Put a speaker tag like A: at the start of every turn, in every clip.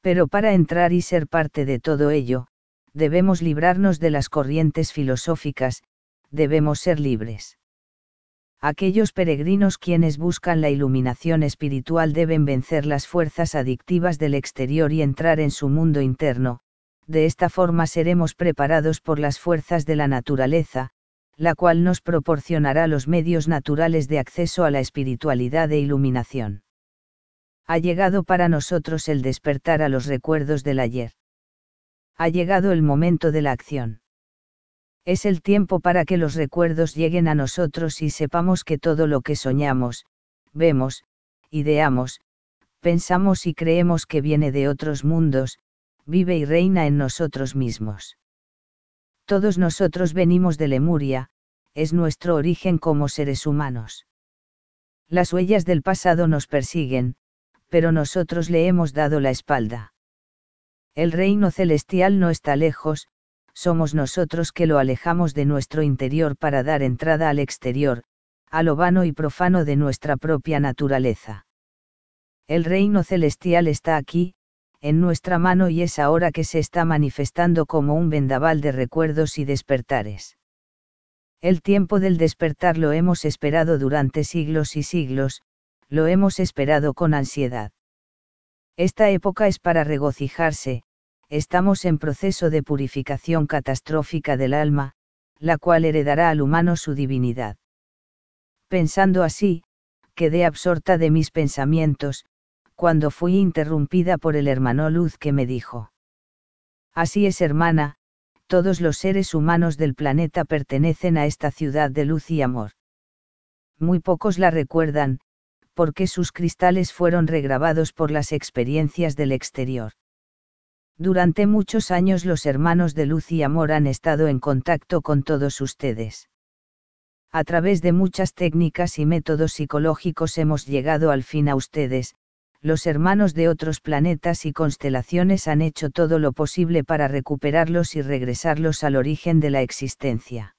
A: Pero para entrar y ser parte de todo ello, debemos librarnos de las corrientes filosóficas, debemos ser libres. Aquellos peregrinos quienes buscan la iluminación espiritual deben vencer las fuerzas adictivas del exterior y entrar en su mundo interno, de esta forma seremos preparados por las fuerzas de la naturaleza, la cual nos proporcionará los medios naturales de acceso a la espiritualidad e iluminación. Ha llegado para nosotros el despertar a los recuerdos del ayer. Ha llegado el momento de la acción. Es el tiempo para que los recuerdos lleguen a nosotros y sepamos que todo lo que soñamos, vemos, ideamos, pensamos y creemos que viene de otros mundos, vive y reina en nosotros mismos. Todos nosotros venimos de Lemuria, es nuestro origen como seres humanos. Las huellas del pasado nos persiguen, pero nosotros le hemos dado la espalda. El reino celestial no está lejos, somos nosotros que lo alejamos de nuestro interior para dar entrada al exterior, a lo vano y profano de nuestra propia naturaleza. El reino celestial está aquí, en nuestra mano y es ahora que se está manifestando como un vendaval de recuerdos y despertares. El tiempo del despertar lo hemos esperado durante siglos y siglos, lo hemos esperado con ansiedad. Esta época es para regocijarse, estamos en proceso de purificación catastrófica del alma, la cual heredará al humano su divinidad. Pensando así, quedé absorta de mis pensamientos, cuando fui interrumpida por el hermano Luz que me dijo: así es, hermana, todos los seres humanos del planeta pertenecen a esta ciudad de luz y amor. Muy pocos la recuerdan, porque sus cristales fueron regrabados por las experiencias del exterior. Durante muchos años los hermanos de luz y amor han estado en contacto con todos ustedes. A través de muchas técnicas y métodos psicológicos hemos llegado al fin a ustedes. Los hermanos de otros planetas y constelaciones han hecho todo lo posible para recuperarlos y regresarlos al origen de la existencia.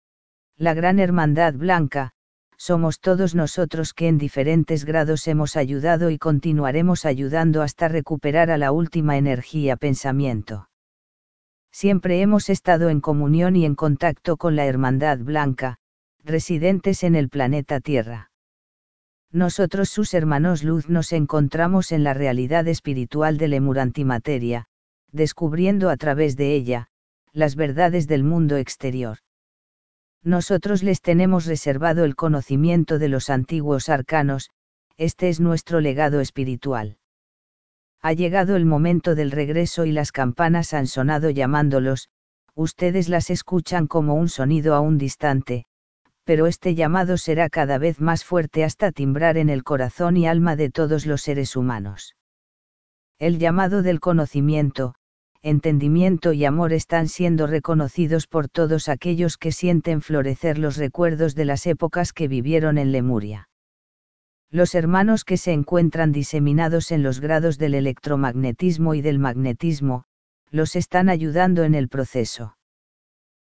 A: La Gran Hermandad Blanca, somos todos nosotros que en diferentes grados hemos ayudado y continuaremos ayudando hasta recuperar a la última energía pensamiento. Siempre hemos estado en comunión y en contacto con la Hermandad Blanca, residentes en el planeta Tierra. Nosotros, sus hermanos luz, nos encontramos en la realidad espiritual de Lemur antimateria, descubriendo a través de ella, las verdades del mundo exterior. Nosotros les tenemos reservado el conocimiento de los antiguos arcanos, este es nuestro legado espiritual. Ha llegado el momento del regreso y las campanas han sonado llamándolos, ustedes las escuchan como un sonido aún distante, pero este llamado será cada vez más fuerte hasta timbrar en el corazón y alma de todos los seres humanos. El llamado del conocimiento, entendimiento y amor están siendo reconocidos por todos aquellos que sienten florecer los recuerdos de las épocas que vivieron en Lemuria. Los hermanos que se encuentran diseminados en los grados del electromagnetismo y del magnetismo, los están ayudando en el proceso.